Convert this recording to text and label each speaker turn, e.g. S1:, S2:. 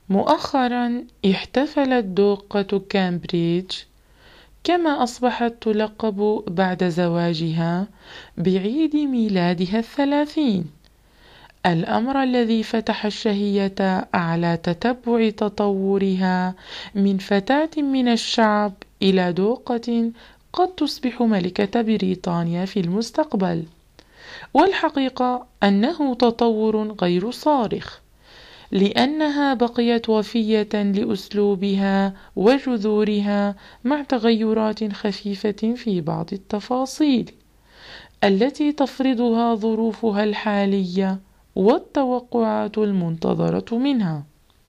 S1: مؤخرا احتفلت دوقة كامبريدج، كما أصبحت تلقب بعد زواجها، بعيد ميلادها 30، الأمر الذي فتح الشهية على تتبع تطورها من فتاة من الشعب إلى دوقة قد تصبح ملكة بريطانيا في المستقبل. والحقيقة أنه تطور غير صارخ، لأنها بقيت وفية لأسلوبها وجذورها مع تغيرات خفيفة في بعض التفاصيل التي تفرضها ظروفها الحالية والتوقعات المنتظرة منها.